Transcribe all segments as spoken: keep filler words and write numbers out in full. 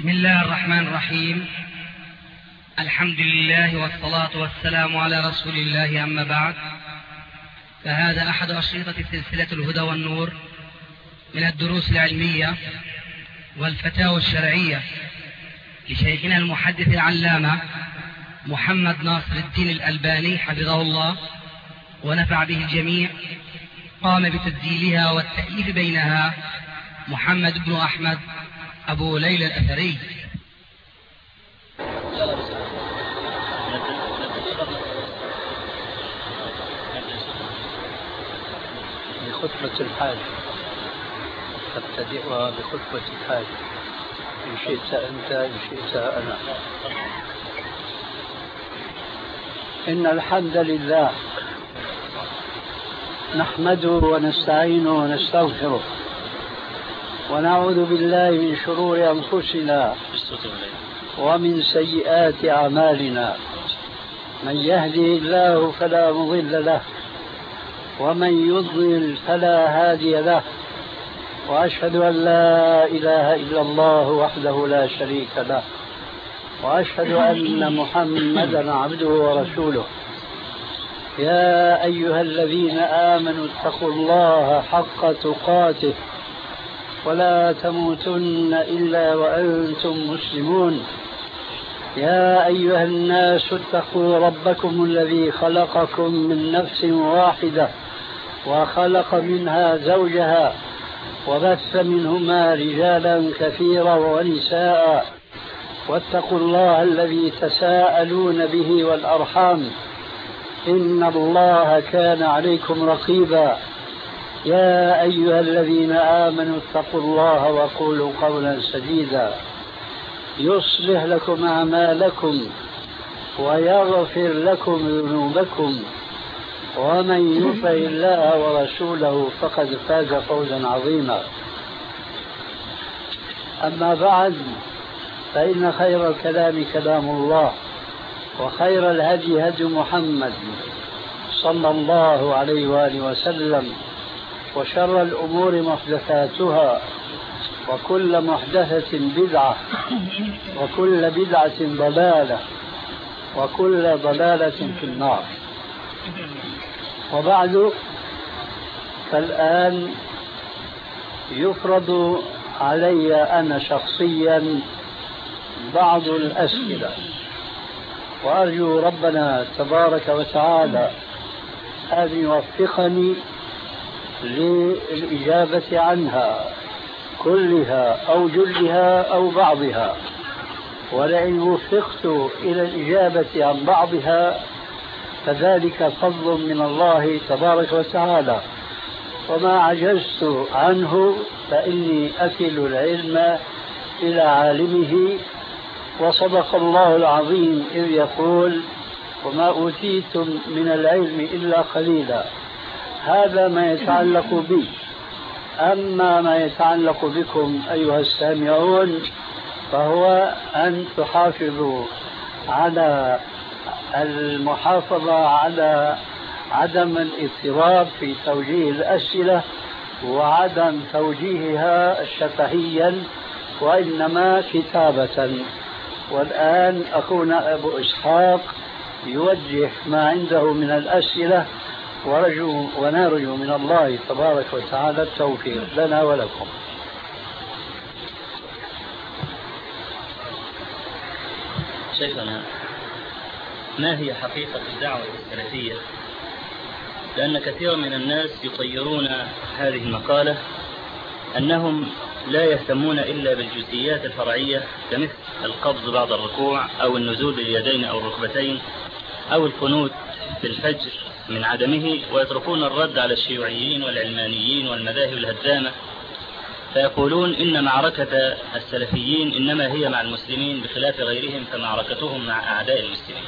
بسم الله الرحمن الرحيم. الحمد لله والصلاة والسلام على رسول الله، أما بعد، فهذا أحد أشرطة سلسلة الهدى والنور من الدروس العلمية والفتاوى الشرعية لشيخنا المحدث العلامة محمد ناصر الدين الألباني حفظه الله ونفع به الجميع. قام بتسجيلها والتأليف بينها محمد بن أحمد أبو ليلى الأثري. بخطبة الحاج تبتدئها بخطبة الحاج، إن شئت أنت إن شئت أنا. إن الحمد لله نحمده ونستعينه ونستغفره ونعوذ بالله من شرور أنفسنا ومن سيئات أعمالنا. من يهده الله فلا مضل له ومن يضلل فلا هادي له، وأشهد أن لا إله إلا الله وحده لا شريك له، وأشهد أن محمدا عبده ورسوله. يا أيها الذين آمنوا اتقوا الله حق تقاته ولا تموتن إلا وأنتم مسلمون. يا أيها الناس اتقوا ربكم الذي خلقكم من نفس واحدة وخلق منها زوجها وبث منهما رجالا كثيرا ونساء، واتقوا الله الذي تساءلون به والأرحام، إن الله كان عليكم رقيبا. يا أيها الذين آمنوا اتقوا الله وقولوا قولا سديدا يصلح لكم أعمالكم ويغفر لكم ذنوبكم، ومن يطع الله ورسوله فقد فاز فوزا عظيما. أما بعد، فإن خير الكلام كلام الله، وخير الهدي هدي محمد صلى الله عليه وآله وسلم، وشر الأمور محدثاتها، وكل محدثة بدعة، وكل بدعة ضلالة، وكل ضلالة في النار. وبعد، فالآن يفرض علي أنا شخصيا بعض الأسئلة، وأرجو ربنا تبارك وتعالى أن يوفقني للإجابة عنها كلها أو جلها أو بعضها. ولئن وفقت إلى الإجابة عن بعضها فذلك فضل من الله تبارك وتعالى، وما عجزت عنه فإني أكل العلم إلى عالمه. وصدق الله العظيم إذ يقول: وما أوتيتم من العلم إلا قليلا. هذا ما يتعلق بي. أما ما يتعلق بكم أيها السامعون فهو أن تحافظوا على المحافظة على عدم الاضطراب في توجيه الأسئلة وعدم توجيهها شفهيا، وإنما كتابة. والآن أخونا أبو إسحاق يوجه ما عنده من الأسئلة، ورجو ونرجو من الله تبارك وتعالى التوفيق لنا ولكم. شيخنا، ما هي حقيقة الدعوة السلفية؟ لأن كثير من الناس يطيرون هذه المقالة أنهم لا يهتمون إلا بالجزئيات الفرعية، كمثل القبض بعد الركوع أو النزول باليدين أو الركبتين أو القنوت في الفجر من عدمه، ويتركون الرد على الشيوعيين والعلمانيين والمذاهب الهدامة، فيقولون إن معركة السلفيين إنما هي مع المسلمين بخلاف غيرهم، فمعركتهم مع أعداء المسلمين.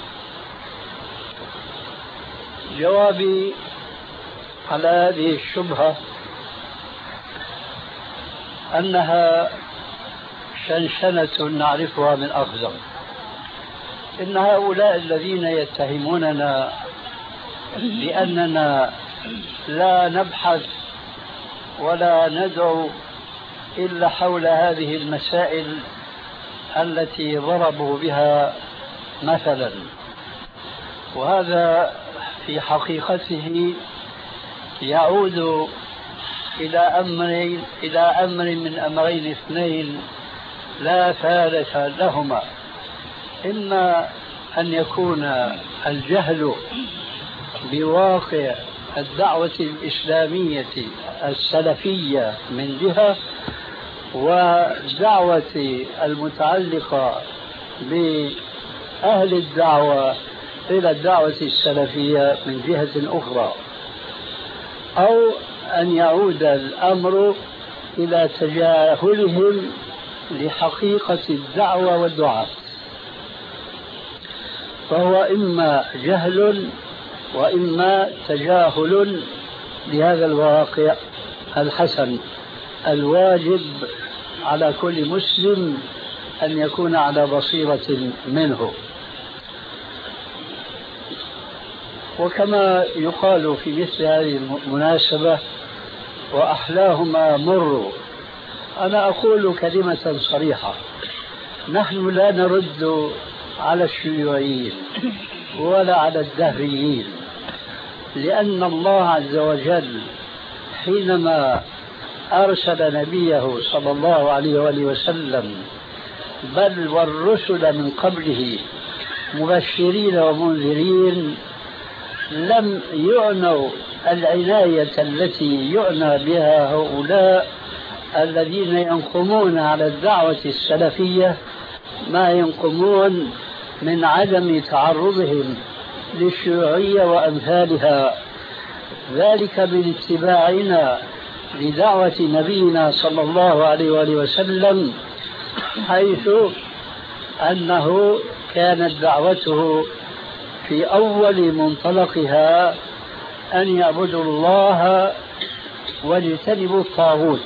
جوابي على هذه الشبهة أنها شنشنة نعرفها من أقدم. إن هؤلاء الذين يتهموننا بأننا لا نبحث ولا ندعو إلا حول هذه المسائل التي ضربوا بها مثلا، وهذا في حقيقته يعود إلى أمرين إلى أمر من أمرين اثنين لا ثالث لهما. إما أن يكون الجهل بواقع الدعوة الإسلامية السلفية من جهة، ودعوة المتعلقة بأهل الدعوة إلى الدعوة السلفية من جهة أخرى، أو أن يعود الأمر إلى تجاهلهم لحقيقة الدعوة والدعاء. فهو إما جهل وإما تجاهل لهذا الواقع الحسن الواجب على كل مسلم أن يكون على بصيرة منه. وكما يقال في مثل هذه المناسبة: وأحلاهما مر. أنا أقول كلمة صريحة: نحن لا نرد على الشيوعيين ولا على الدهريين، لأن الله عز وجل حينما أرسل نبيه صلى الله عليه وآله وسلم بل والرسل من قبله مبشرين ومنذرين لم يعنوا العناية التي يعنى بها هؤلاء الذين ينقمون على الدعوة السلفية ما ينقمون من عدم تعرضهم للشيوعية وأمثالها، ذلك باتباعنا لدعوة نبينا صلى الله عليه وآله وسلم، حيث أنه كانت دعوته في أول منطلقها أن يعبدوا الله واجتنبوا الطاغوت.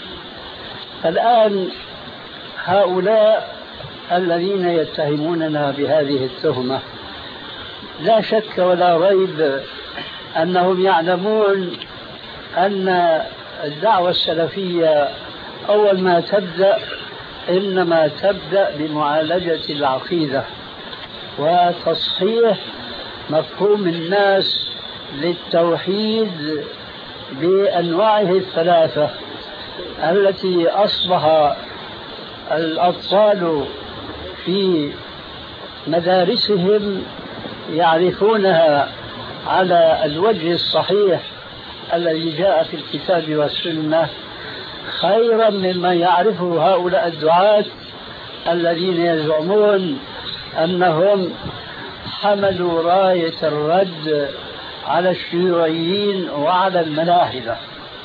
الآن هؤلاء الذين يتهموننا بهذه التهمة لا شك ولا ريب أنهم يعلمون أن الدعوة السلفية أول ما تبدأ إنما تبدأ بمعالجة العقيدة وتصحيح مفهوم الناس للتوحيد بأنواعه الثلاثة التي أصبح الأطفال في مدارسهم يعرفونها على الوجه الصحيح الذي جاء في الكتاب والسنة، خيرا مما يعرفه هؤلاء الدعاة الذين يزعمون أنهم حملوا راية الرد على الشيوعيين وعلى الملاحدة.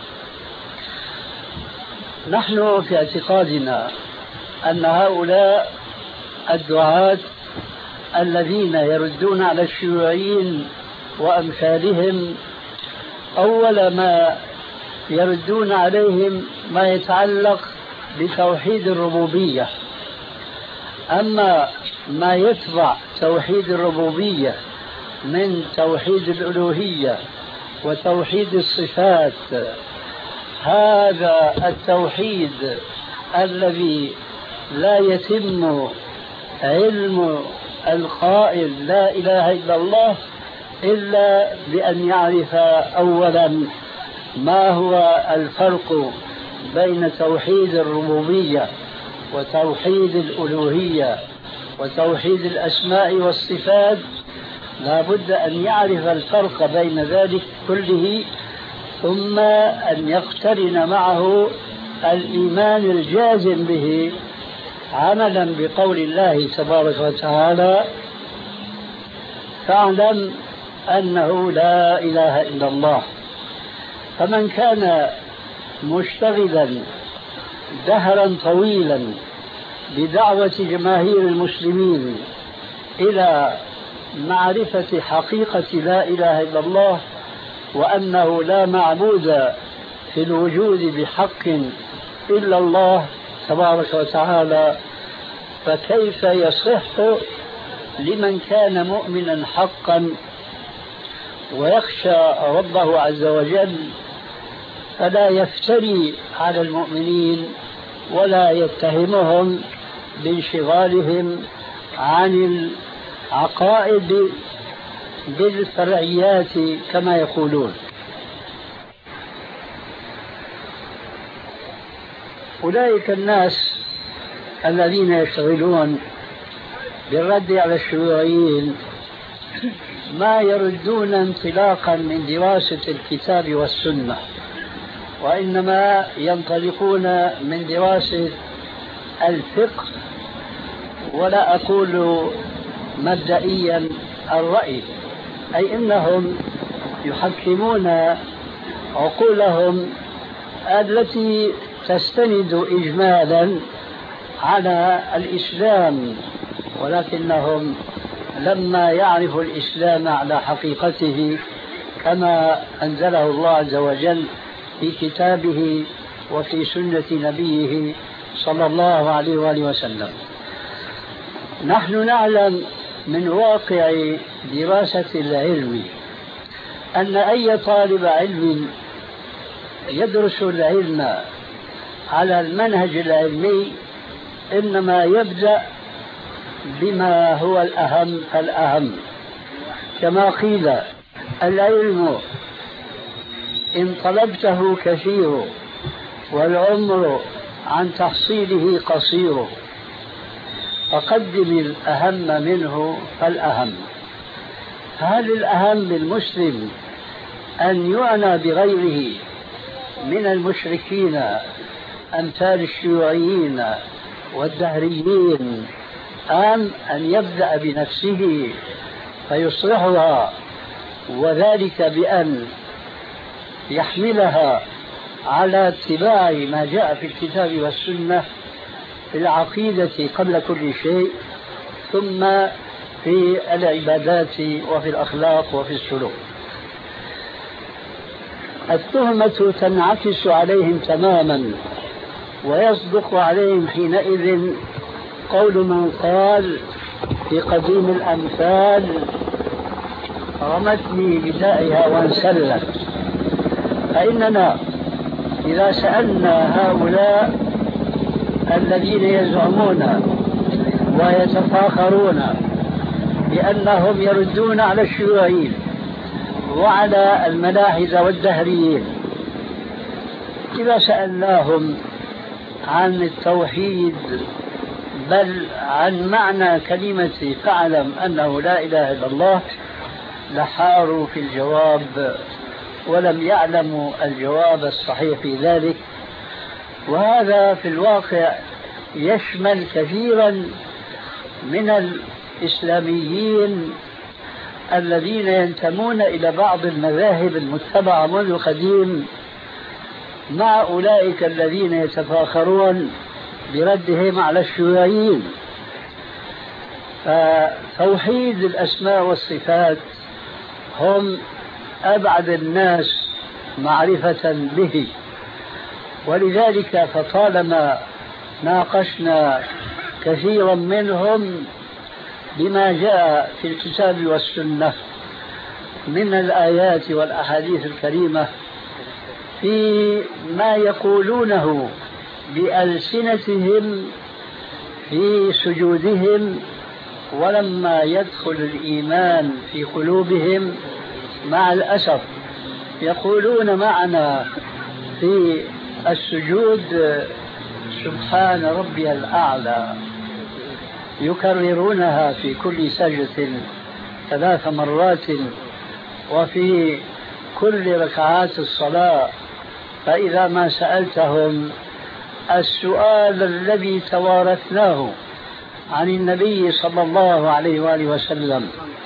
نحن في اعتقادنا أن هؤلاء الدعاة الذين يردون على الشيوعيين وأمثالهم أول ما يردون عليهم ما يتعلق بتوحيد الربوبية، أما ما يتبع توحيد الربوبية من توحيد الألوهية وتوحيد الصفات، هذا التوحيد الذي لا يتم علم القائل لا إله إلا الله إلا بأن يعرف أولا ما هو الفرق بين توحيد الربوبية وتوحيد الألوهية وتوحيد الأسماء والصفات. لا بد أن يعرف الفرق بين ذلك كله، ثم أن يقترن معه الإيمان الجازم به عملا بقول الله تبارك وتعالى: فاعلم أنه لا إله إلا الله. فمن كان مشتغلا دهرا طويلا بدعوة جماهير المسلمين إلى معرفة حقيقة لا إله إلا الله وأنه لا معبود في الوجود بحق إلا الله تبارك وتعالى، فكيف يصح لمن كان مؤمنا حقا ويخشى ربه عز وجل فلا يفتري على المؤمنين ولا يتهمهم بانشغالهم عن العقائد بالفرعيات كما يقولون. أولئك الناس الذين يشتغلون بالرد على الشيوعيين ما يردون انطلاقا من دراسة الكتاب والسنة، وإنما ينطلقون من دراسة الفقه، ولا أقول مبدئيا الرأي، أي إنهم يحكمون عقولهم التي تستند إجمالا على الإسلام، ولكنهم لما يعرفوا الإسلام على حقيقته كما أنزله الله عز وجل في كتابه وفي سنة نبيه صلى الله عليه وآله وسلم. نحن نعلم من واقع دراسة العلم أن أي طالب علم يدرس العلم على المنهج العلمي إنما يبدأ بما هو الأهم فالأهم، كما قيل: العلم إن طلبته كثير والعمر عن تحصيله قصير، فقدم الأهم منه فالأهم. هل الأهم للمسلم أن يعنى بغيره من المشركين أمثال الشيوعيين والدهريين، أم أن يبدأ بنفسه فيصلحها، وذلك بأن يحملها على اتباع ما جاء في الكتاب والسنة في العقيدة قبل كل شيء، ثم في العبادات وفي الأخلاق وفي السلوك؟ التهمة تنعكس عليهم تماما، ويصدق عليهم حينئذ قول من قال في قديم الأمثال: رمتني بدائها وانسلت. فإننا إذا سألنا هؤلاء الذين يزعمون ويتفاخرون بأنهم يردون على الشيوعيين وعلى الملاحدة والدهريين، إذا سألناهم عن التوحيد بل عن معنى كلمة فاعلم أنه لا إله إلا الله، لحاروا في الجواب ولم يعلموا الجواب الصحيح في ذلك. وهذا في الواقع يشمل كثيرا من الإسلاميين الذين ينتمون إلى بعض المذاهب المتبعة منذ القديم، مع أولئك الذين يتفاخرون بردهم على الشيوعيين. فتوحيد الأسماء والصفات هم أبعد الناس معرفة به، ولذلك فطالما ناقشنا كثيرا منهم بما جاء في الكتاب والسنة من الآيات والأحاديث الكريمة في ما يقولونه بألسنتهم في سجودهم، ولما يدخل الإيمان في قلوبهم مع الأسف يقولون معنا في السجود: سبحان ربي الأعلى، يكررونها في كل سجدة ثلاث مرات وفي كل ركعات الصلاة. فإذا ما سألتهم السؤال الذي توارثناه عن النبي صلى الله عليه وآله وسلم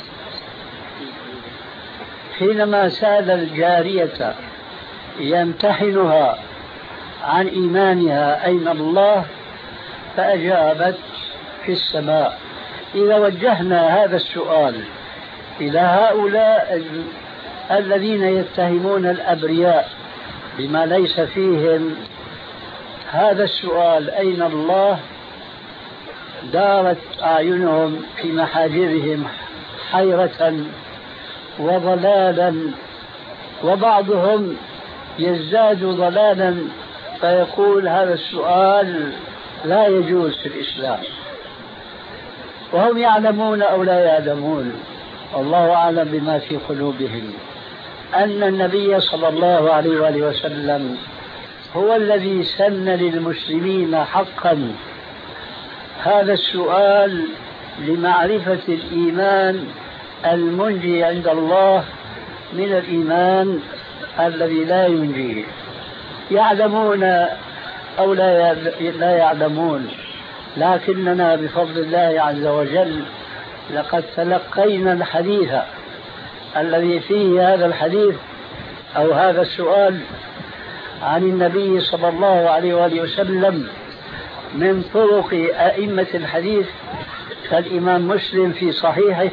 حينما سأل الجارية يمتحنها عن إيمانها: أين الله؟ فأجابت: في السماء. إذا وجهنا هذا السؤال إلى هؤلاء الذين يتهمون الأبرياء بما ليس فيهم، هذا السؤال أين الله دارت أعينهم في محاجرهم حيرة وضلالا، وبعضهم يزداد ضلالا فيقول: هذا السؤال لا يجوز في الإسلام. وهم يعلمون أو لا يعلمون، الله أعلم بما في قلوبهم، أن النبي صلى الله عليه وآله وسلم هو الذي سن للمسلمين حقا هذا السؤال لمعرفة الإيمان المنجي عند الله من الإيمان الذي لا ينجي. يعلمون أو لا يعلمون، لكننا بفضل الله عز وجل لقد تلقينا الحديث الذي فيه هذا الحديث أو هذا السؤال عن النبي صلى الله عليه وآله وسلم من طرق أئمة الحديث كالإمام مسلم في صحيحه،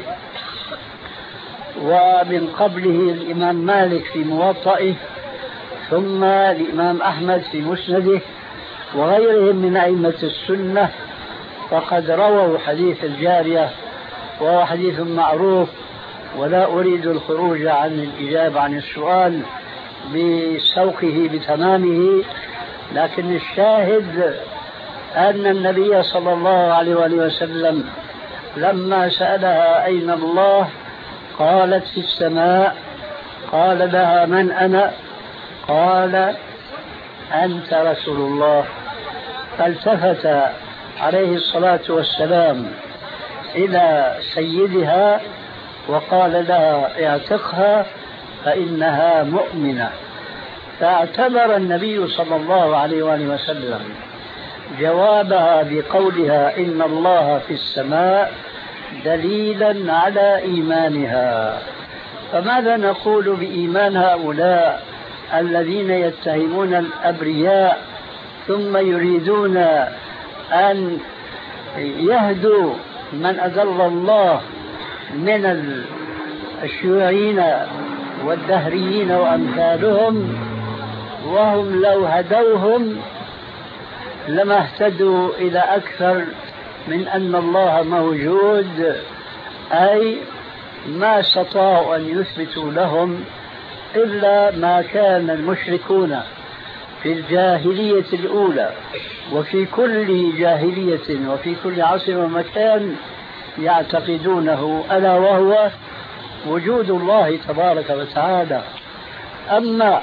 ومن قبله الإمام مالك في موطئه، ثم الإمام أحمد في مسنده، وغيرهم من أئمة السنة، فقد رووا حديث الجارية وهو حديث معروف، ولا أريد الخروج عن الإجابة عن السؤال بسوقه بتمامه، لكن الشاهد أن النبي صلى الله عليه وسلم لما سألها أين الله قالت في السماء، قال لها من أنا؟ قال أنت رسول الله. فالتفت عليه الصلاة والسلام إلى سيدها وقال لها اعتقها فإنها مؤمنة. فاعتبر النبي صلى الله عليه وآله وسلم جوابها بقولها إن الله في السماء دليلا على إيمانها. فماذا نقول بإيمان هؤلاء الذين يتهمون الأبرياء ثم يريدون أن يهدوا من أضل الله من الشيوعيين والدهريين وأمثالهم، وهم لو هدوهم لما اهتدوا إلى أكثر من أن الله موجود، أي ما استطاعوا أن يثبتوا لهم إلا ما كان المشركون في الجاهلية الأولى وفي كل جاهلية وفي كل عصر ومكان يعتقدونه، ألا وهو وجود الله تبارك وتعالى. أما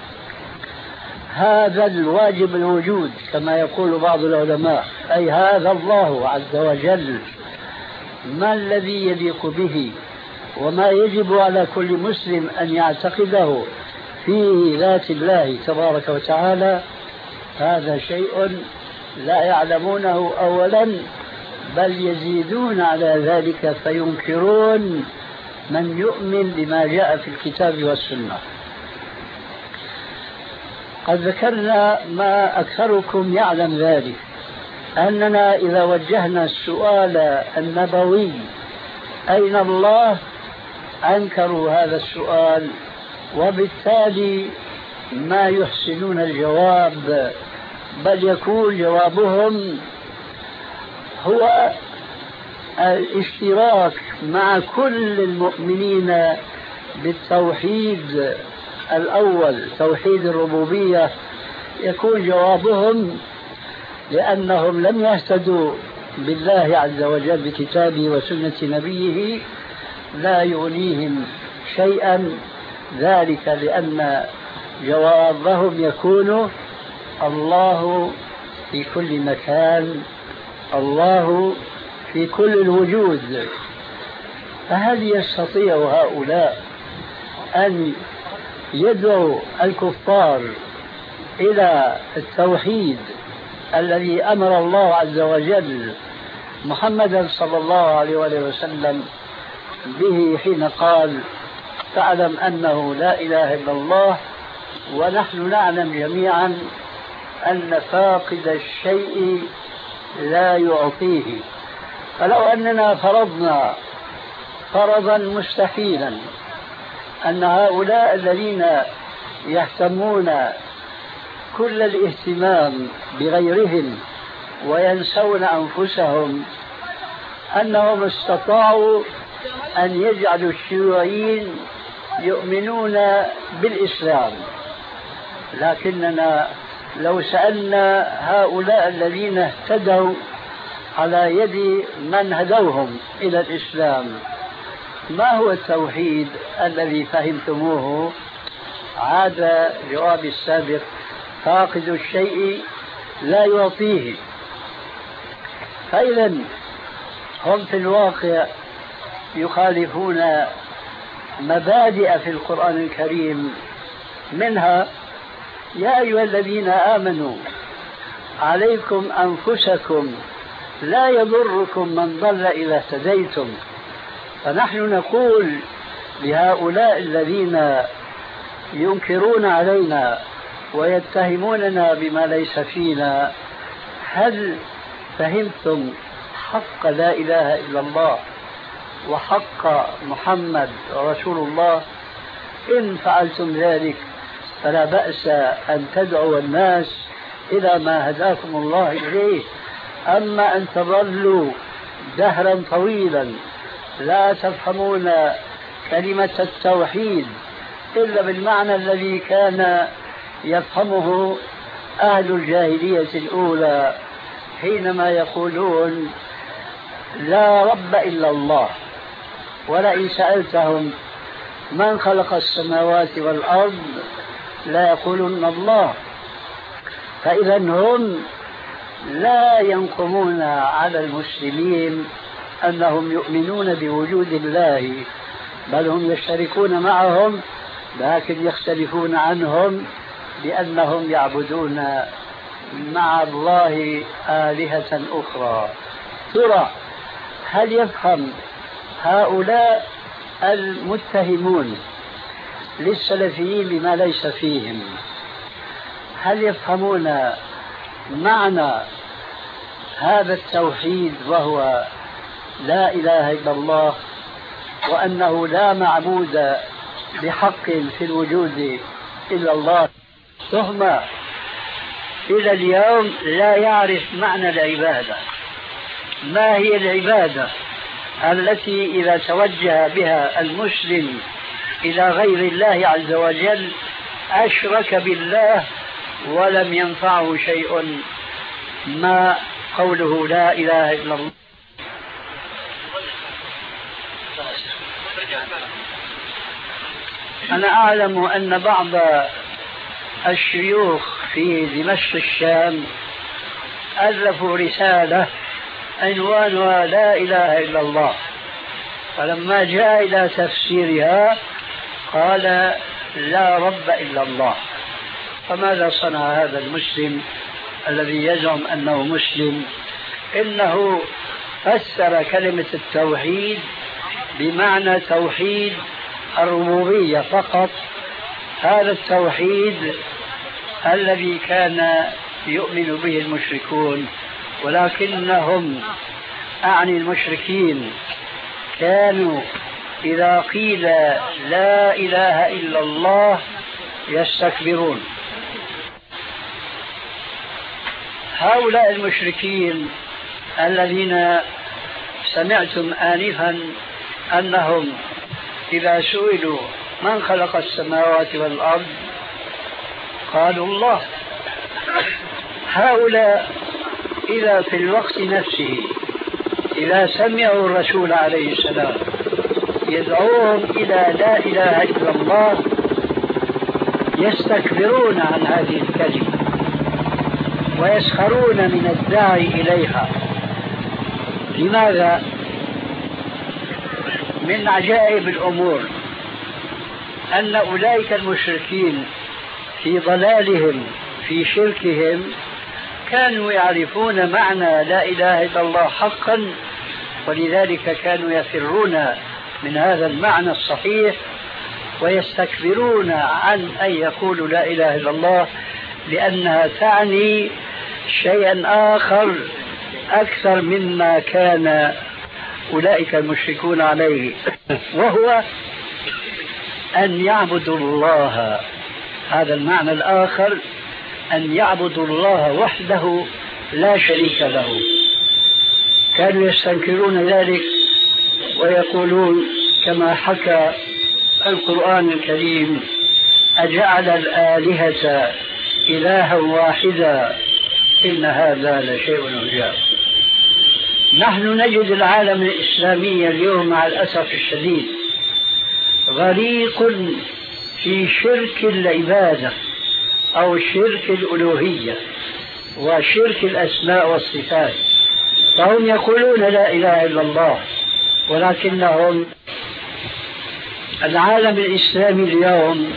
هذا الواجب الوجود كما يقول بعض العلماء، أي هذا الله عز وجل ما الذي يليق به وما يجب على كل مسلم أن يعتقده في ذات الله تبارك وتعالى، هذا شيء لا يعلمونه أولا، بل يزيدون على ذلك فينكرون من يؤمن بما جاء في الكتاب والسنة. قد ذكرنا ما أكثركم يعلم ذلك، أننا إذا وجهنا السؤال النبوي أين الله أنكروا هذا السؤال، وبالتالي ما يحسنون الجواب، بل يكون جوابهم هو الاشتراك مع كل المؤمنين بالتوحيد الأول، توحيد الربوبية. يكون جوابهم لأنهم لم يهتدوا بالله عز وجل بكتابه وسنة نبيه لا يغنيهم شيئا ذلك، لأن جوابهم يكون الله في كل مكان، الله في كل الوجود. فهل يستطيع هؤلاء أن يدعو الكفار إلى التوحيد الذي أمر الله عز وجل محمدا صلى الله عليه وسلم به حين قال تعلم أنه لا إله إلا الله، ونحن نعلم جميعا أن فاقد الشيء لا يعطيه؟ فلو أننا فرضنا فرضا مستحيلا أن هؤلاء الذين يهتمون كل الاهتمام بغيرهم وينسون أنفسهم أنهم استطاعوا أن يجعلوا الشيوعيين يؤمنون بالإسلام، لكننا لو سألنا هؤلاء الذين اهتدوا على يد من هدوهم إلى الإسلام. ما هو التوحيد الذي فهمتموه؟ عاد جواب السابق: فاقد الشيء لا يعطيه. فإذا هم في الواقع يخالفون مبادئ في القرآن الكريم، منها: يا أيها الذين آمنوا عليكم أنفسكم لا يضركم من ضل إذا اهتديتم. فنحن نقول لهؤلاء الذين ينكرون علينا ويتهموننا بما ليس فينا: هل فهمتم حق لا إله إلا الله وحق محمد رسول الله؟ إن فعلتم ذلك فلا بأس أن تدعوا الناس إلى ما هداكم الله إليه. أما أن تظلوا دهرا طويلا لا تفهمون كلمة التوحيد إلا بالمعنى الذي كان يفهمه أهل الجاهلية الأولى حينما يقولون لا رب إلا الله، ولئن سألتهم من خلق السماوات والأرض لا يقولون الله. فإذا هم لا ينقمون على المسلمين أنهم يؤمنون بوجود الله، بل هم يشتركون معهم، لكن يختلفون عنهم لأنهم يعبدون مع الله آلهة أخرى. ترى هل يفهم هؤلاء المتهمون للسلفيين بما ليس فيهم، هل يفهمون معنى هذا التوحيد وهو لا إله إلا الله، وأنه لا معبود بحق في الوجود إلا الله؟ ثم إلى اليوم لا يعرف معنى العبادة. ما هي العبادة التي إذا توجه بها المسلم إلى غير الله عز وجل أشرك بالله ولم ينفعه شيء ما قوله لا إله إلا الله؟ أنا أعلم أن بعض الشيوخ في دمشق الشام ألفوا رسالة عنوانها لا إله إلا الله، فلما جاء إلى تفسيرها قال لا رب إلا الله. فماذا صنع هذا المسلم الذي يزعم أنه مسلم؟ إنه فسر كلمة التوحيد بمعنى توحيد الربوبية فقط، هذا التوحيد الذي كان يؤمن به المشركون. ولكنهم أعني المشركين كانوا إذا قيل لا إله إلا الله يستكبرون. هؤلاء المشركين الذين سمعتم آنفا أنهم إذا سئلوا من خلق السماوات والأرض قالوا الله، هؤلاء إذا في الوقت نفسه إذا سمعوا الرسول عليه السلام يدعوهم إلى لا إله إلا الله يستكبرون عن هذه الكلمة ويسخرون من الداعي إليها. لماذا؟ من عجائب الأمور أن أولئك المشركين في ضلالهم في شركهم كانوا يعرفون معنى لا إله إلا الله حقا، ولذلك كانوا يفرون من هذا المعنى الصحيح ويستكبرون عن أن يقولوا لا إله إلا الله، لأنها تعني شيئا آخر أكثر مما كان أولئك المشركون عليه، وهو أن يعبدوا الله. هذا المعنى الآخر أن يعبدوا الله وحده لا شريك له. كانوا يستنكرون ذلك ويقولون كما حكى القرآن الكريم: أجعل الآلهة إلها واحدا إن هذا لشيء عجاب. نحن نجد العالم الإسلامي اليوم مع الأسف الشديد غريق في شرك العبادة أو شرك الألوهية وشرك الأسماء والصفات. فهم يقولون لا إله إلا الله، ولكنهم العالم الإسلامي اليوم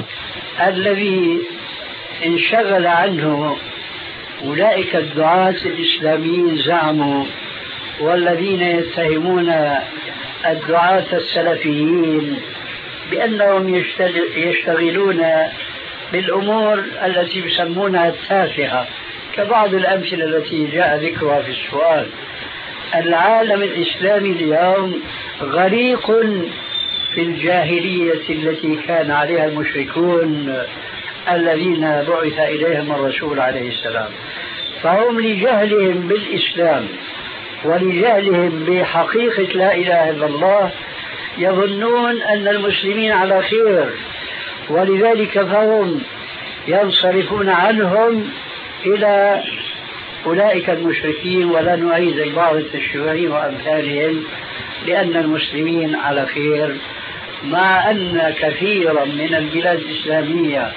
الذي انشغل عنه أولئك الدعاة الإسلاميين زعموا، والذين يتهمون الدعاة السلفيين بأنهم يشتغلون بالأمور التي يسمونها التافهة كبعض الأمثلة التي جاء ذكرها في السؤال. العالم الإسلامي اليوم غريق في الجاهلية التي كان عليها المشركون الذين بعث إليهم الرسول عليه السلام. فهم لجهلهم بالإسلام ولجهلهم بحقيقة لا إله إلا الله يظنون أن المسلمين على خير، ولذلك فهم ينصرفون عنهم إلى أولئك المشركين، ولا نعيد بعض التشيعين وأمثالهم لأن المسلمين على خير، مع أن كثيرا من البلاد الإسلامية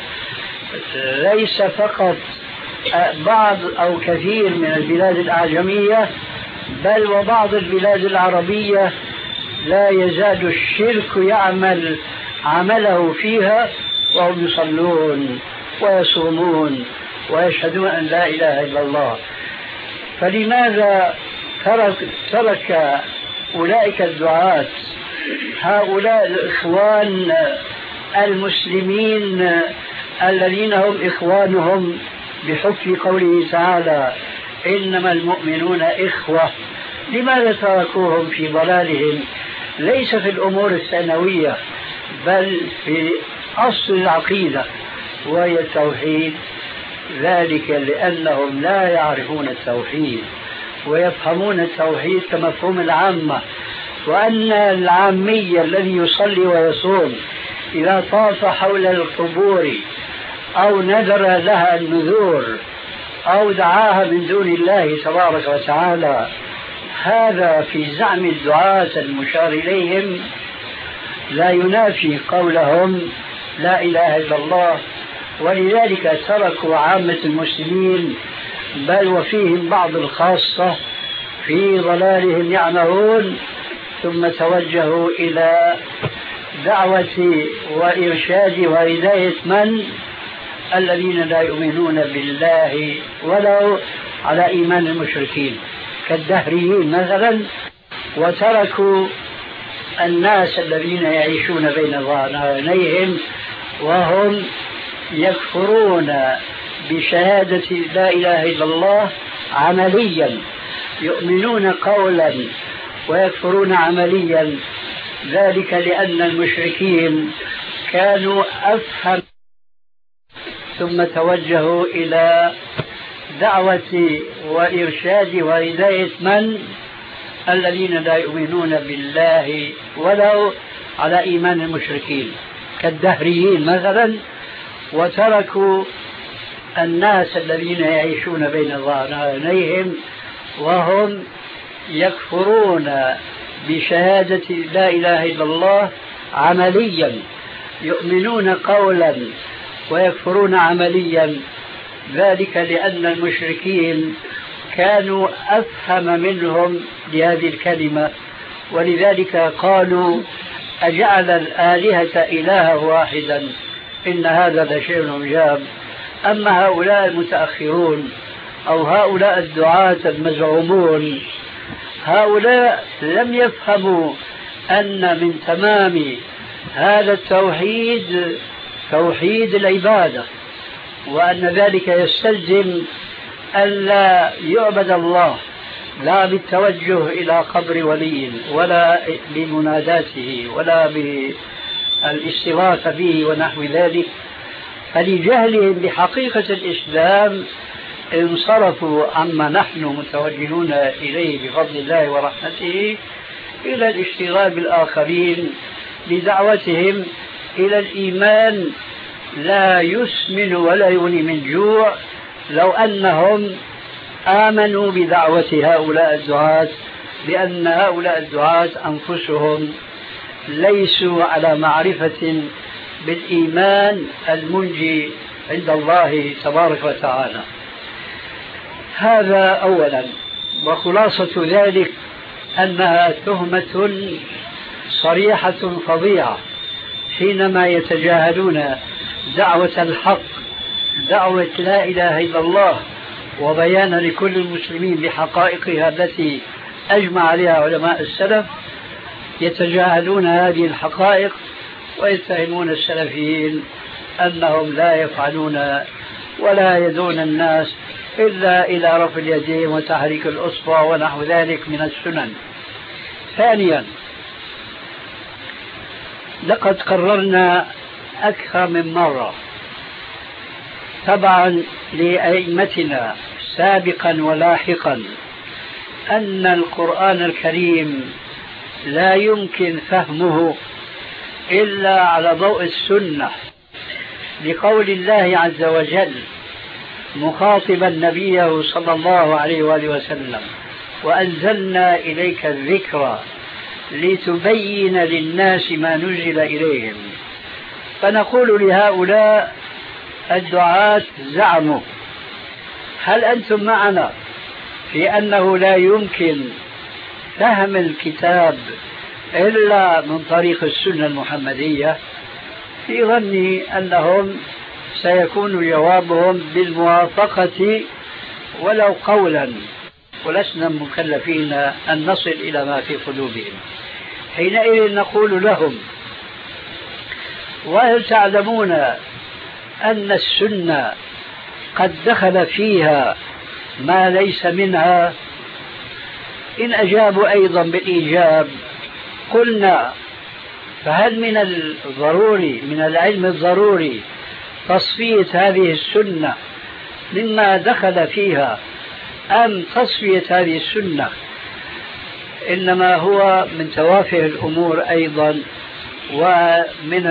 ليس فقط بعض أو كثير من البلاد الأعجمية بل وبعض البلاد العربية لا يزال الشرك يعمل عمله فيها، وهم يصلون ويصومون ويشهدون أن لا إله إلا الله. فلماذا ترك, ترك أولئك الدعاة هؤلاء الإخوان المسلمين الذين هم إخوانهم بحكم قوله تعالى إنما المؤمنون إخوة، لماذا تركوهم في ضلالهم ليس في الأمور الثانوية بل في أصل العقيدة وهي التوحيد؟ ذلك لأنهم لا يعرفون التوحيد ويفهمون التوحيد كمفهوم العامة، وأن العامي الذي يصلي ويصوم إذا طاف حول القبور أو نذر لها النذور أو دعاها من دون الله تبارك وتعالى، هذا في زعم الدعاة المشار إليهم لا ينافي قولهم لا إله إلا الله. ولذلك تركوا عامة المسلمين بل وفيهم بعض الخاصة في ضلالهم يعمهون، ثم توجهوا إلى دعوة وإرشاد وهداية من الذين لا يؤمنون بالله ولو على إيمان المشركين كالدهريين مثلا، وتركوا الناس الذين يعيشون بين ظهرانيهم وهم يكفرون بشهادة لا إله إلا الله عمليا، يؤمنون قولا ويكفرون عمليا، ذلك لأن المشركين كانوا أفهم. ثم توجهوا إلى دعوة وإرشاد وهداية من الذين لا يؤمنون بالله ولو على إيمان المشركين كالدهريين مثلا، وتركوا الناس الذين يعيشون بين ظهرانيهم وهم يكفرون بشهادة لا إله إلا الله عمليا، يؤمنون قولا ويكفرون عمليا، ذلك لأن المشركين كانوا أفهم منهم لهذه الكلمة، ولذلك قالوا أجعل الآلهة إلها واحدا إن هذا لشيء عجاب. أما هؤلاء المتأخرون أو هؤلاء الدعاة المزعومون، هؤلاء لم يفهموا أن من تمام هذا التوحيد توحيد العبادة، وأن ذلك يستلزم ألا يعبد الله لا بالتوجه إلى قبر ولي ولا بمناداته ولا بالاستغاثة به ونحو ذلك. فلجهلهم بحقيقة الإسلام انصرفوا عما نحن متوجهون إليه بفضل الله ورحمته إلى الاشتغال بالآخرين لدعوتهم إلى الإيمان لا يسمن ولا يغني من جوع، لو أنهم آمنوا بدعوة هؤلاء الدعاة بأن هؤلاء الدعاة أنفسهم ليسوا على معرفة بالإيمان المنجي عند الله تبارك وتعالى. هذا أولا. وخلاصة ذلك أنها تهمة صريحة فظيعة حينما يتجاهلون دعوة الحق، دعوة لا إله إلا الله، وبيان لكل المسلمين بحقائقها التي أجمع عليها علماء السلف، يتجاهلون هذه الحقائق ويتهمون السلفيين أنهم لا يفعلون ولا يدعون الناس إلا إلى رفع اليدين وتحريك الأصبع ونحو ذلك من السنن. ثانيا، لقد قررنا أكثر من مرة تبعا لأئمتنا سابقا ولاحقا أن القرآن الكريم لا يمكن فهمه إلا على ضوء السنة، لقول الله عز وجل مخاطبا نبيه صلى الله عليه وآله وسلم: وأنزلنا إليك الذكر لتبين للناس ما نزل إليهم. فنقول لهؤلاء الدعاة زعموا: هل أنتم معنا في أنه لا يمكن فهم الكتاب إلا من طريق السنة المحمدية؟ في ظني أنهم سيكون جوابهم بالموافقة ولو قولا، ولسنا مكلفين أن نصل إلى ما في قلوبهم. حينئذ نقول لهم: وهل تعلمون أن السنة قد دخل فيها ما ليس منها؟ إن أجابوا أيضا بالإيجاب قلنا: فهل من الضروري من العلم الضروري تصفية هذه السنة مما دخل فيها، أم تصفية هذه السنة إنما هو من توافه الأمور أيضا ومن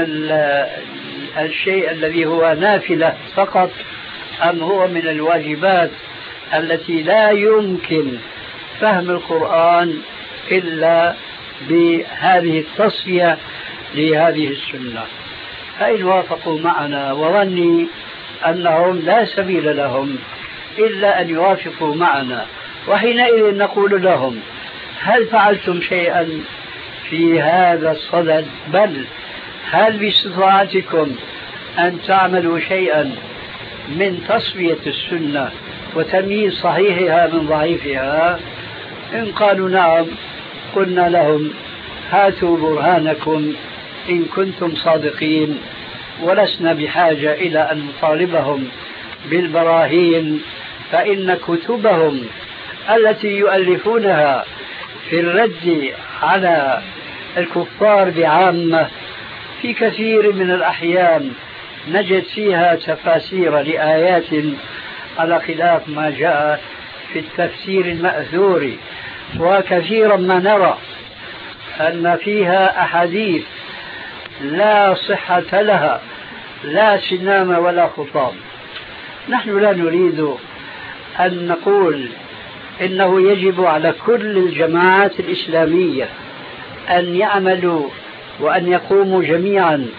الشيء الذي هو نافلة فقط، أم هو من الواجبات التي لا يمكن فهم القرآن إلا بهذه التصفية لهذه السنة؟ فإن وافقوا معنا، وظني أنهم لا سبيل لهم إلا أن يوافقوا معنا، وحينئذ نقول لهم: هل فعلتم شيئا في هذا الصدد؟ بل هل باستطاعتكم أن تعملوا شيئا من تصفية السنة وتمييز صحيحها من ضعيفها؟ إن قالوا نعم قلنا لهم: هاتوا برهانكم إن كنتم صادقين. ولسنا بحاجة إلى أن نطالبهم بالبراهين، فإن كتبهم التي يؤلفونها في الرد على الكفار بعامة في كثير من الأحيان نجد فيها تفاسير لآيات على خلاف ما جاء في التفسير المأثور، وكثيرا ما نرى أن فيها أحاديث لا صحة لها، لا سنام ولا خطام. نحن لا نريد أن نقول إنه يجب على كل الجماعات الإسلامية أن يعملوا وأن يقوموا جميعا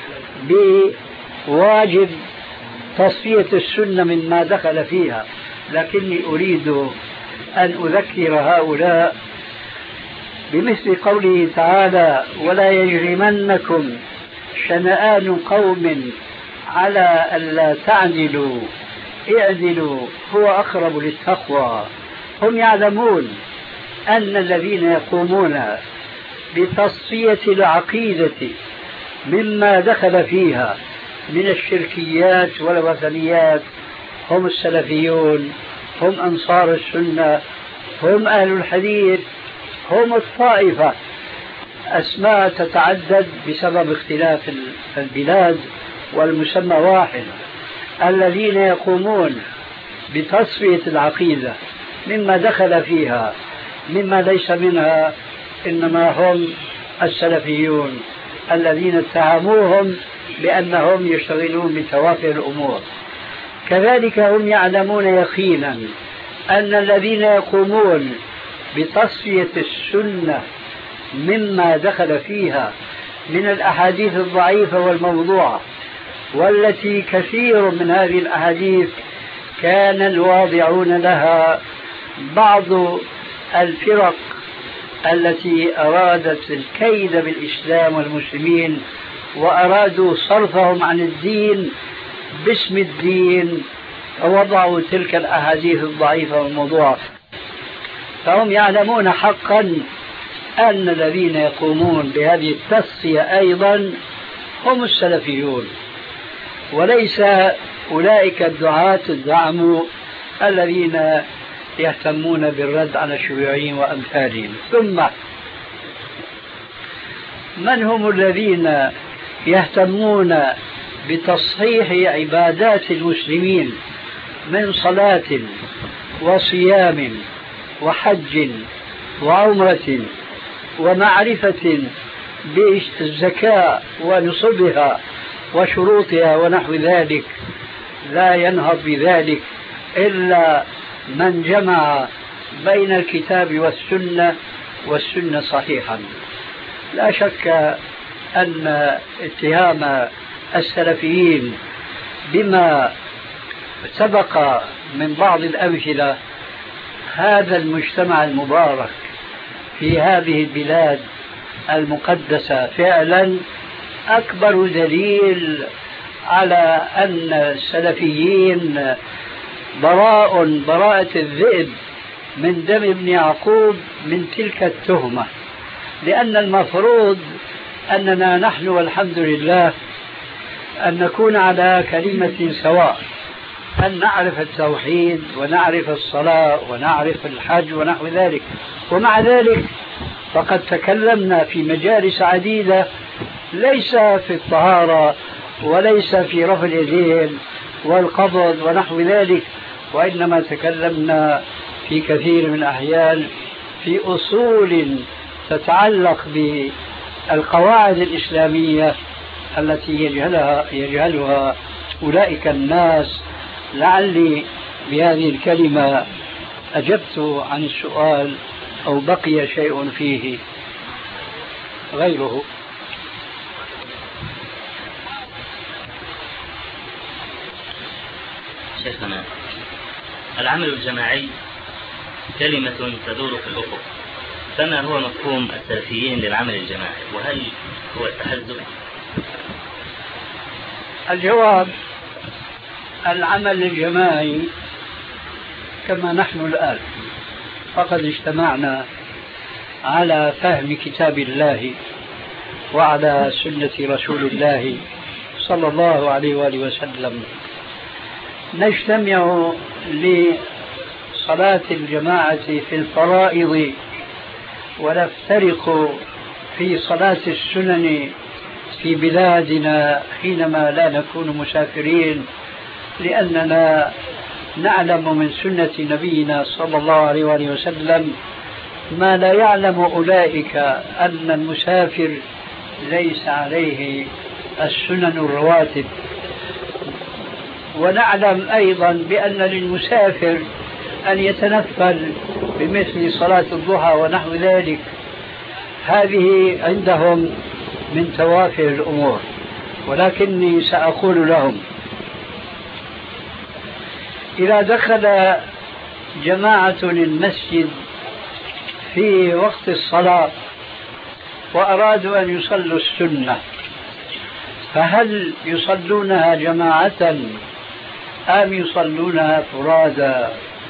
بواجب تصفية السنة مما دخل فيها، لكني أريد أن أذكر هؤلاء بمثل قوله تعالى: ولا يجرمنكم شنآن قوم على ألا تعدلوا اعدلوا هو أقرب للتقوى. هم يعلمون أن الذين يقومون بتصفية العقيدة مما دخل فيها من الشركيات والوثنيات هم السلفيون، هم أنصار السنة، هم أهل الحديث، هم الطائفة، أسماء تتعدد بسبب اختلاف البلاد والمسمى واحد. الذين يقومون بتصفية العقيدة مما دخل فيها مما ليس منها إنما هم السلفيون الذين اتهموهم بأنهم يشتغلون بتوافه الأمور. كذلك هم يعلمون يقينا أن الذين يقومون بتصفية السنة مما دخل فيها من الأحاديث الضعيفة والموضوعة، والتي كثير من هذه الأحاديث كان الواضعون لها بعض الفرق التي أرادت الكيد بالإسلام والمسلمين وأرادوا صرفهم عن الدين باسم الدين، فوضعوا تلك الأحاديث الضعيفة والموضوعة. فهم يعلمون حقا أن الذين يقومون بهذه التصفية أيضا هم السلفيون، وليس أولئك الدعاة الزعم الذين يهتمون بالرد على الشيوعيين وأمثالهم. ثم من هم الذين يهتمون بتصحيح عبادات المسلمين من صلاة وصيام وحج وعمرة ومعرفة بالزكاة ونصبها وشروطها ونحو ذلك؟ لا ينهض بذلك إلا من جمع بين الكتاب والسنة والسنة صحيحا. لا شك أن اتهام السلفيين بما سبق من بعض الأمثلة هذا المجتمع المبارك في هذه البلاد المقدسة فعلا أكبر دليل على أن السلفيين براء براءة الذئب من دم ابن يعقوب من تلك التهمة. لأن المفروض أننا نحن والحمد لله أن نكون على كلمة سواء، أن نعرف التوحيد ونعرف الصلاة ونعرف الحج ونحو ذلك، ومع ذلك فقد تكلمنا في مجالس عديدة ليس في الطهارة وليس في رفع اليدين والقبض ونحو ذلك، وإنما تكلمنا في كثير من الأحيان في أصول تتعلق بالقواعد الإسلامية التي يجهلها, يجهلها أولئك الناس. لعلي بهذه الكلمة أجبت عن السؤال أو بقي شيء فيه غيره. شيخنا، العمل الجماعي كلمة تدور في الأفق، فما هو مفهوم السلفيين للعمل الجماعي، وهل هو التحزب؟ الجواب: العمل الجماعي كما نحن الآن فقد اجتمعنا على فهم كتاب الله وعلى سنة رسول الله صلى الله عليه وآله وسلم، نجتمع لصلاة الجماعة في الفرائض ونفترق في صلاة السنن في بلادنا حينما لا نكون مسافرين، لأننا نعلم من سنة نبينا صلى الله عليه وآله وسلم ما لا يعلم أولئك، أن المسافر ليس عليه السنن الرواتب. ونعلم أيضا بأن للمسافر أن يتنفل بمثل صلاة الضحى ونحو ذلك. هذه عندهم من توافه الأمور، ولكني سأقول لهم: إذا دخل جماعة المسجد في وقت الصلاة وأرادوا أن يصلوا السنة، فهل يصلونها جماعة أم يصلونها فرادا؟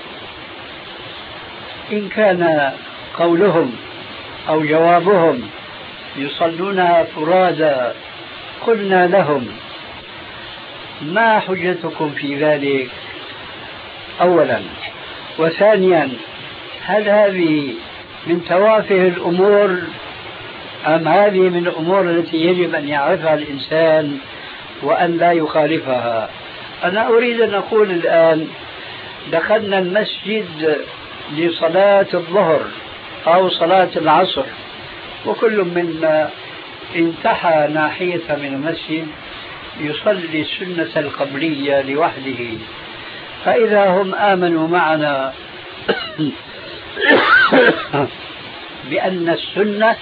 إن كان قولهم أو جوابهم يصلونها فرادا قلنا لهم: ما حجتكم في ذلك؟ أولا. وثانيا، هل هذه من توافه الأمور أم هذه من الأمور التي يجب أن يعرفها الإنسان وأن لا يخالفها؟ أنا أريد أن أقول الآن: دخلنا المسجد لصلاة الظهر أو صلاة العصر، وكل منا انتحى ناحية من المسجد يصلي السنة القبلية لوحده. فإذا هم آمنوا معنا بأن السنة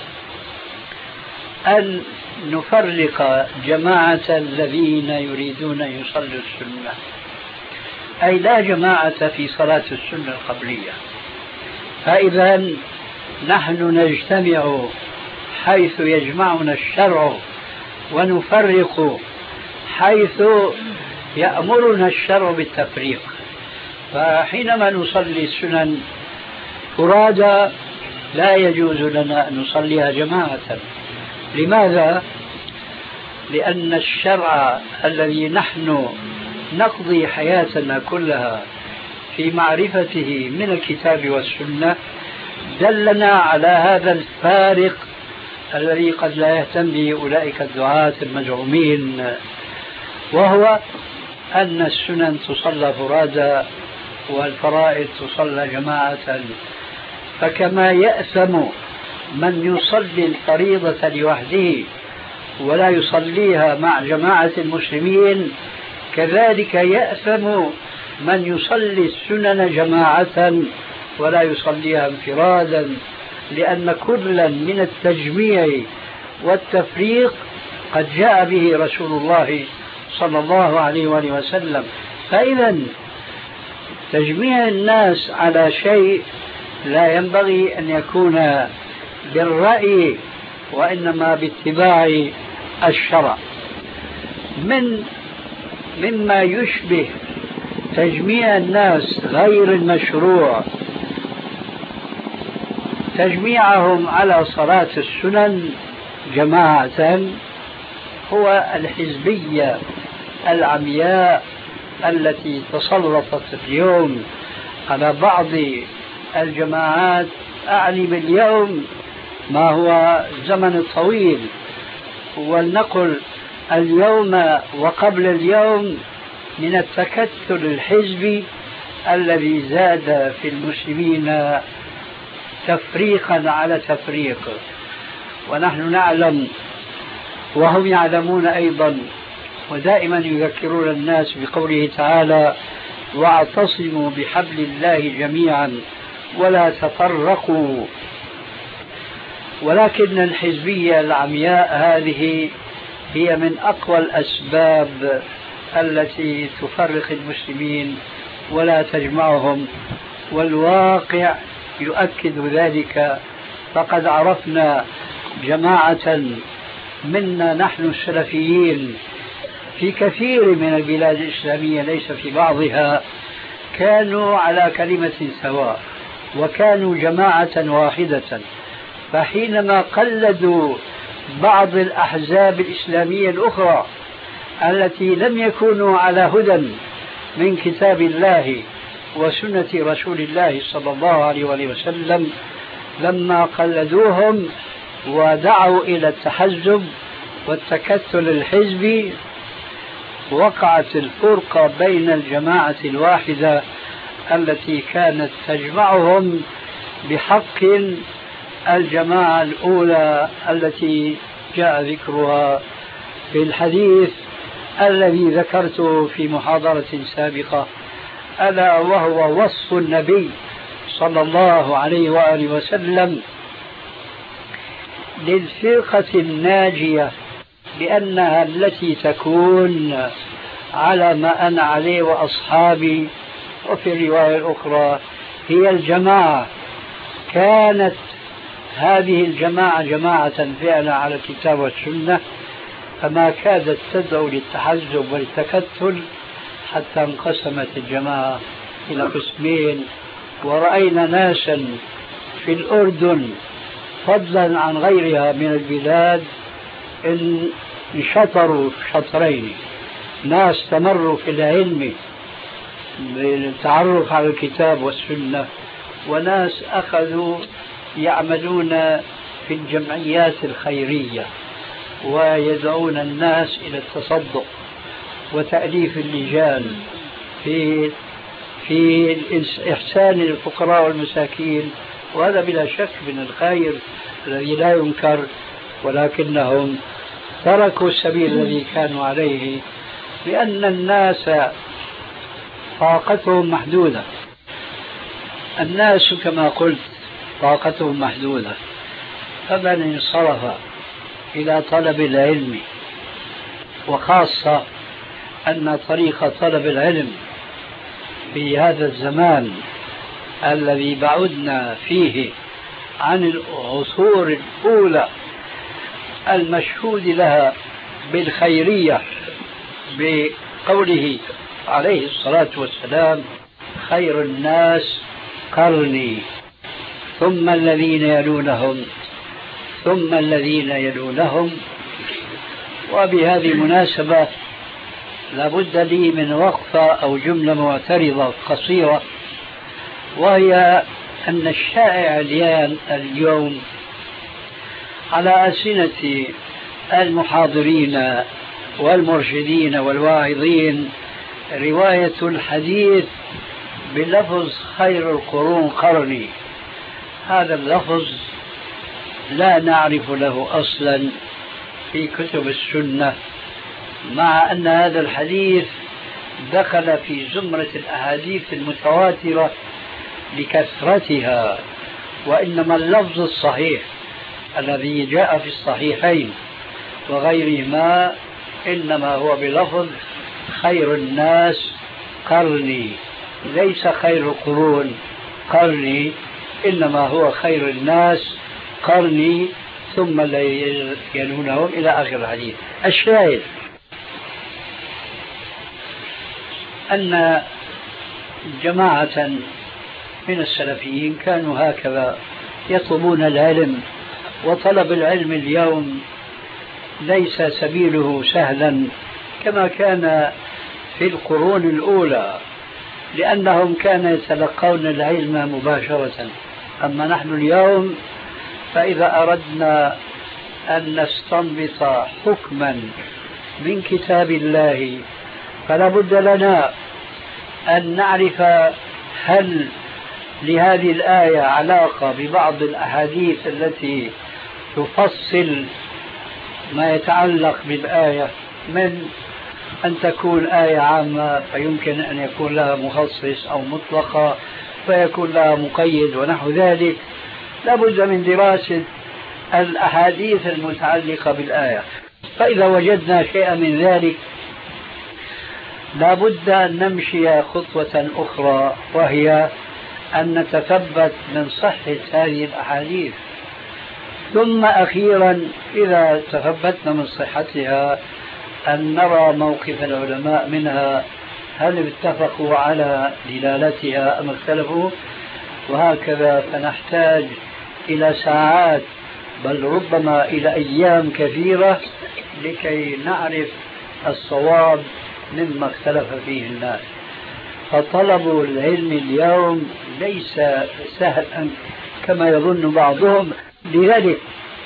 أن نفرق جماعة الذين يريدون أن يصلوا السنة، أي لا جماعة في صلاة السنة القبلية. فإذا نحن نجتمع حيث يجمعنا الشرع، ونفرق حيث يأمرنا الشرع بالتفريق. فحينما نصلي السنن فرادى لا يجوز لنا أن نصليها جماعة. لماذا؟ لأن الشرع الذي نحن نقضي حياتنا كلها في معرفته من الكتاب والسنة دلنا على هذا الفارق الذي قد لا يهتم به أولئك الدعاة المزعومين، وهو أن السنن تصلى فرادى والفرائض تصلى جماعة. فكما يأثم من يصلي الفريضة لوحده ولا يصليها مع جماعة المسلمين، كذلك يأثم من يصلي السنن جماعة ولا يصليها انفرادا، لأن كلا من التجميع والتفريق قد جاء به رسول الله صلى الله عليه وآله وسلم. فإذا تجميع الناس على شيء لا ينبغي أن يكون بالرأي، وإنما باتباع الشرع. من مما يشبه تجميع الناس غير المشروع تجميعهم على صلاة السنن جماعة هو الحزبية العمياء التي تسلطت اليوم على بعض الجماعات. أعني باليوم ما هو زمن الطويل، ولنقل اليوم وقبل اليوم، من التكتل الحزبي الذي زاد في المسلمين تفريقا على تفريق. ونحن نعلم وهم يعلمون أيضا، ودائما يذكرون الناس بقوله تعالى: واعتصموا بحبل الله جميعا ولا تفرقوا. ولكن الحزبية العمياء هذه هي من أقوى الأسباب التي تفرق المسلمين ولا تجمعهم، والواقع يؤكد ذلك. فقد عرفنا جماعة منا نحن السلفيين في كثير من البلاد الإسلامية ليس في بعضها كانوا على كلمة سواء وكانوا جماعة واحدة. فحينما قلدوا بعض الأحزاب الإسلامية الأخرى التي لم يكونوا على هدى من كتاب الله وسنة رسول الله صلى الله عليه وسلم، لما قلدوهم ودعوا إلى التحزب والتكتل الحزبي، وقعت الفرقة بين الجماعة الواحدة التي كانت تجمعهم بحق الجماعة الأولى التي جاء ذكرها في الحديث الذي ذكرته في محاضرة سابقة، ألا وهو وصف النبي صلى الله عليه وآله وسلم للفرقة الناجية بأنها التي تكون على ما أنا عليه وأصحابي. وفي الرواية الأخرى هي الجماعة. كانت هذه الجماعة جماعة فعلا على الكتاب والسنة، فما كادت تدعو للتحزب والتكتل حتى انقسمت الجماعة إلى قسمين. ورأينا ناسا في الأردن فضلا عن غيرها من البلاد إن انشطروا شطرين، ناس تمروا في العلم بالتعرف على الكتاب والسنة، وناس أخذوا يعملون في الجمعيات الخيرية ويدعون الناس إلى التصدق وتأليف اللجان في في إحسان الفقراء والمساكين. وهذا بلا شك من الخير الذي لا ينكر، ولكنهم تركوا السبيل الذي كانوا عليه لأن الناس طاقتهم محدودة. الناس كما قلت طاقتهم محدودة، فمن انصرف إلى طلب العلم، وخاصة أن طريق طلب العلم في هذا الزمان الذي بعدنا فيه عن العصور الأولى المشهود لها بالخيرية بقوله عليه الصلاة والسلام: خير الناس قرني ثم الذين يلونهم ثم الذين يلونهم. وبهذه المناسبة لابد لي من وقفة أو جملة معترضة قصيرة، وهي أن الشائع اليوم على ألسنة المحاضرين والمرشدين والواعظين رواية الحديث بلفظ خير القرون قرني. هذا اللفظ لا نعرف له أصلا في كتب السنة، مع أن هذا الحديث دخل في زمرة الأحاديث المتواترة لكثرتها، وإنما اللفظ الصحيح الذي جاء في الصحيحين وغيرهما إنما هو بلفظ خير الناس قرني، ليس خير القرون قرني، إنما هو خير الناس قرني ثم الذين يلونهم إلى آخر الحديث. الشاهد أن جماعة من السلفيين كانوا هكذا يطلبون العلم، وطلب العلم اليوم ليس سبيله سهلا كما كان في القرون الأولى، لأنهم كانوا يتلقون العلم مباشرة. أما نحن اليوم فإذا أردنا أن نستنبط حكما من كتاب الله فلا بد لنا أن نعرف هل لهذه الآية علاقة ببعض الأحاديث التي تفصل ما يتعلق بالآية، من أن تكون آية عامة فيمكن أن يكون لها مخصص أو مطلقة فيكون لها مقيد ونحو ذلك. لابد من دراسة الأحاديث المتعلقة بالآية، فإذا وجدنا شيئا من ذلك لابد أن نمشي خطوة أخرى، وهي أن نتثبت من صحة هذه الأحاديث، ثم أخيرا إذا تثبتنا من صحتها أن نرى موقف العلماء منها، هل اتفقوا على دلالتها أم اختلفوا، وهكذا. فنحتاج إلى ساعات بل ربما إلى أيام كثيرة لكي نعرف الصواب مما اختلف فيه الناس. فطلب العلم اليوم ليس سهلا كما يظن بعضهم. لذلك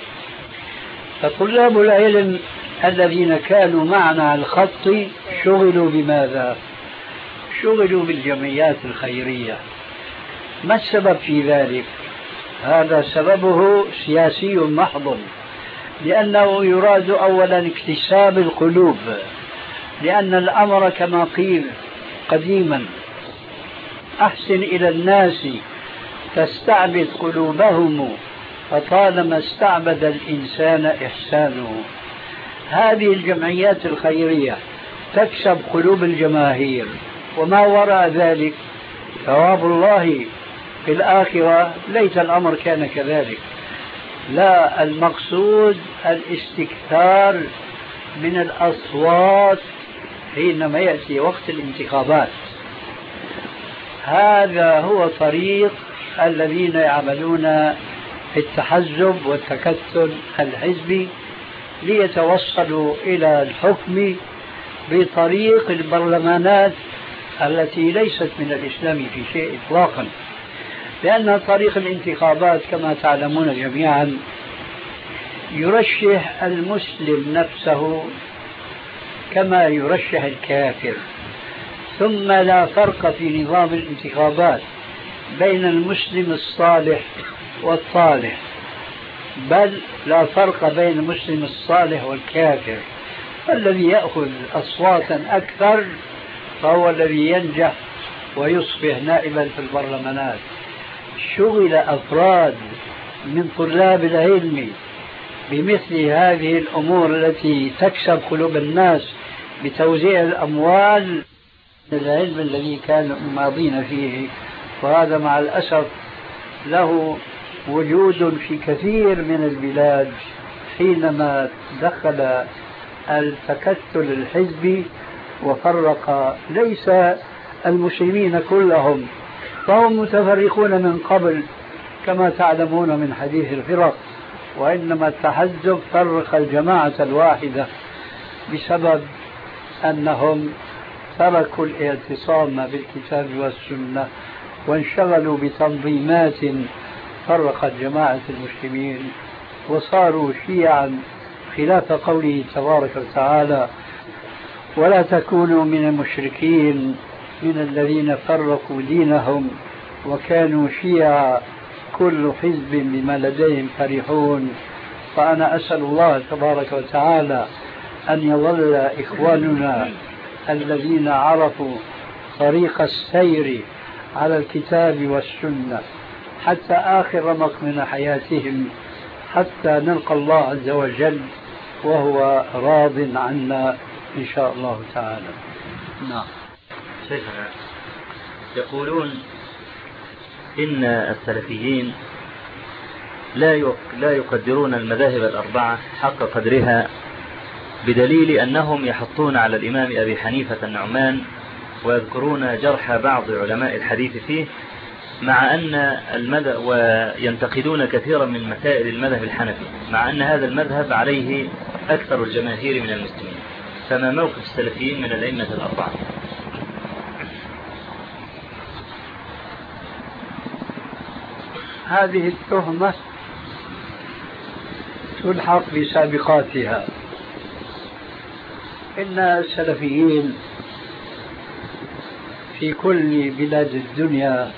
فطلاب العلم الذين كانوا معنا على الخط شغلوا بماذا؟ شغلوا بالجمعيات الخيرية. ما السبب في ذلك؟ هذا سببه سياسي محض، لأنه يراد أولا اكتساب القلوب، لأن الأمر كما قيل قديما: أحسن إلى الناس تستعبد قلوبهم فطالما استعبد الإنسان إحسانه. هذه الجمعيات الخيرية تكسب قلوب الجماهير، وما وراء ذلك ثواب الله في الآخرة. ليت الأمر كان كذلك. لا، المقصود الاستكثار من الأصوات حينما يأتي وقت الانتخابات. هذا هو طريق الذين يعملون في التحزب والتكتل الحزبي ليتوصلوا إلى الحكم بطريق البرلمانات التي ليست من الإسلام في شيء إطلاقا، لأن طريق الانتخابات كما تعلمون جميعا يرشح المسلم نفسه كما يرشح الكافر، ثم لا فرق في نظام الانتخابات بين المسلم الصالح والطالح، بل لا فرق بين المسلم الصالح والكافر. فالذي يأخذ أصواتا أكثر فهو الذي ينجح ويصبح نائبا في البرلمانات. شغل أفراد من طلاب العلم بمثل هذه الأمور التي تكسب قلوب الناس بتوزيع الأموال، العلم الذي كانوا ماضين فيه، وهذا مع الأسف له وجود في كثير من البلاد حينما دخل التكتل الحزبي وفرق ليس المسلمين كلهم، فهم متفرقون من قبل كما تعلمون من حديث الفرق، وإنما التحزب فرق الجماعة الواحدة بسبب أنهم تركوا الاعتصام بالكتاب والسنة وانشغلوا بتنظيمات فرقت جماعة المسلمين وصاروا شيعا، خلاف قوله تبارك وتعالى: ولا تكونوا من المشركين من الذين فرقوا دينهم وكانوا شيعا كل حزب بما لديهم فرحون. فأنا أسأل الله تبارك وتعالى أن يظل إخواننا الذين عرفوا طريق السير على الكتاب والسنة حتى آخر رمق من حياتهم، حتى نلقى الله عز وجل وهو راض عنا إن شاء الله تعالى. نعم. شيخنا، يقولون إن السلفيين لا لا يقدرون المذاهب الأربعة حق قدرها، بدليل أنهم يحطون على الإمام أبي حنيفة النعمان ويذكرون جرح بعض علماء الحديث فيه، مع أن المذهب وينتقدون كثيرا من مسائل المذهب الحنفي، مع أن هذا المذهب عليه أكثر الجماهير من المسلمين. فما موقف السلفيين من الأئمة الأربعة؟ هذه التهمة تلحق بسابقاتها. إن السلفيين في كل بلاد الدنيا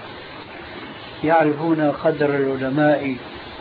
يعرفون قدر العلماء،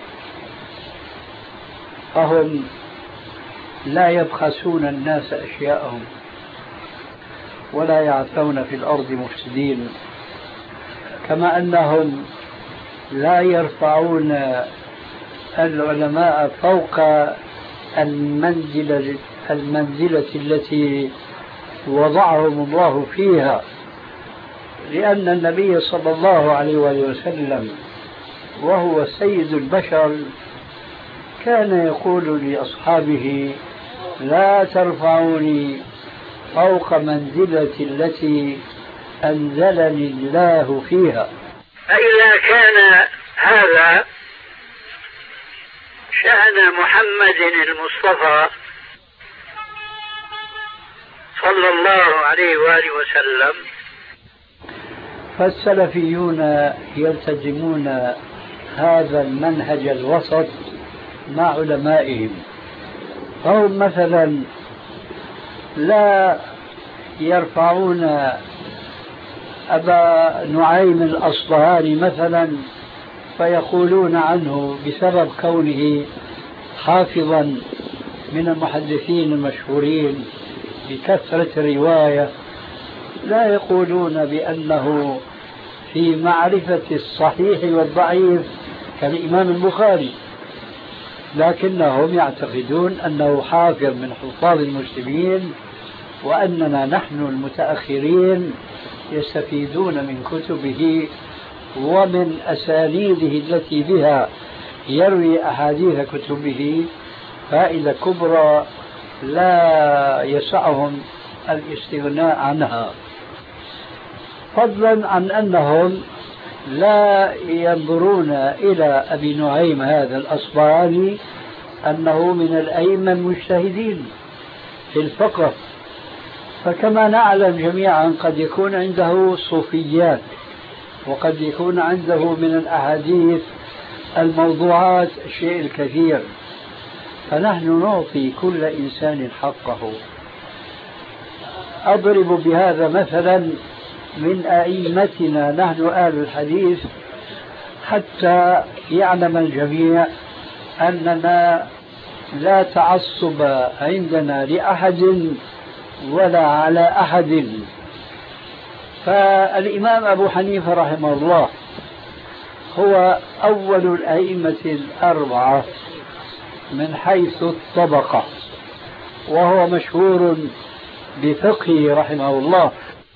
فهم لا يبخسون الناس أشياءهم ولا يعثون في الأرض مفسدين، كما أنهم لا يرفعون العلماء فوق المنزلة, المنزلة التي وضعهم الله فيها، لأن النبي صلى الله عليه وسلم وهو سيد البشر كان يقول لأصحابه: لا ترفعوني فوق منزلتي التي أنزلني الله فيها. فإذا كان هذا شأن محمد المصطفى صلى الله عليه وآله وسلم، فالسلفيون يلتزمون هذا المنهج الوسط مع علمائهم. فهم مثلا لا يرفعون أبا نعيم الأصبهاني مثلا فيقولون عنه بسبب كونه حافظا من المحدثين المشهورين بكثرة الرواية، لا يقولون بأنه في معرفة الصحيح والضعيف كالإمام البخاري، لكنهم يعتقدون أنه حافظ من حفاظ المسلمين، وأننا نحن المتأخرين يستفيدون من كتبه ومن أسانيده التي بها يروي أحاديث كتبه فائدة كبرى لا يسعهم الاستغناء عنها، فضلا عن أنهم لا ينظرون إلى أبي نعيم هذا الأصبهاني أنه من الأئمة المجتهدين في الفقه. فكما نعلم جميعا قد يكون عنده صوفيات، وقد يكون عنده من الأحاديث الموضوعات الشيء الكثير، فنحن نعطي كل إنسان حقه. أضرب بهذا مثلا من أئمتنا نحن آل الحديث حتى يعلم الجميع أننا لا تعصب عندنا لأحد ولا على أحد. فالإمام أبو حنيفة رحمه الله هو أول الأئمة الأربعة من حيث الطبقة، وهو مشهور بفقهه رحمه الله،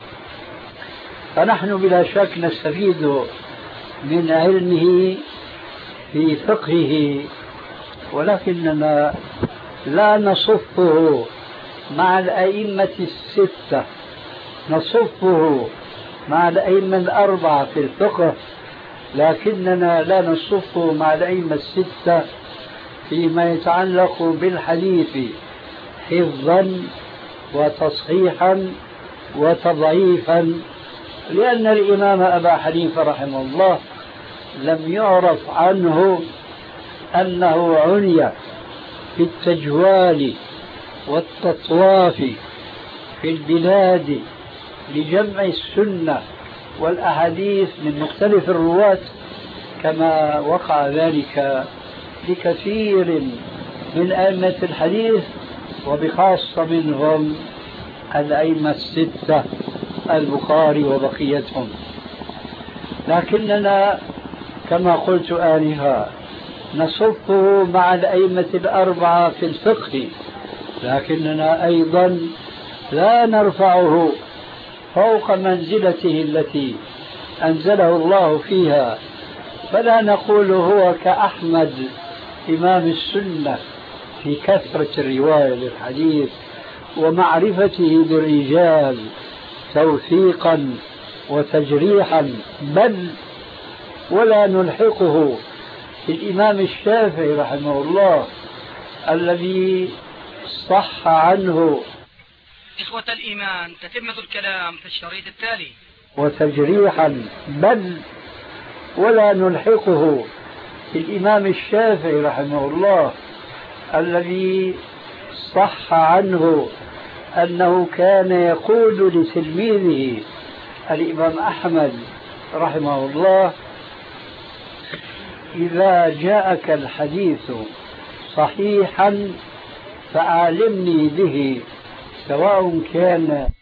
فنحن بلا شك نستفيد من علمه في فقهه، ولكننا لا نصفه مع الأئمة الستة، نصفه مع الأئمة الأربعة في الفقه، لكننا لا نصفه مع الأئمة الستة فيما يتعلق بالحديث حفظا وتصحيحا وتضعيفا، لأن الإمام أبا حنيفة رحمه الله لم يعرف عنه أنه عني في التجوال والتطواف في البلاد لجمع السنة والأحاديث من مختلف الرواة، كما وقع ذلك لكثير من أئمة الحديث، وبخاصة منهم الأئمة الستة البخاري وبقيتهم. لكننا كما قلت آنفا نصفه مع الأئمة الأربعة في الفقه، لكننا أيضا لا نرفعه فوق منزلته التي أنزله الله فيها، فلا نقول هو كأحمد إمام السنة في كثرة الرواية للحديث ومعرفته بالرجال توثيقا وتجريحا، بل ولا نلحقه الإمام الشافعي رحمه الله الذي صح عنه إخوة الإيمان تتمة الكلام في الشريط التالي. وتجريحا، بل ولا نلحقه الإمام الشافعي رحمه الله الذي صح عنه أنه كان يقول لتلميذه الإمام أحمد رحمه الله: إذا جاءك الحديث صحيحا فأعلمني به، سواء كان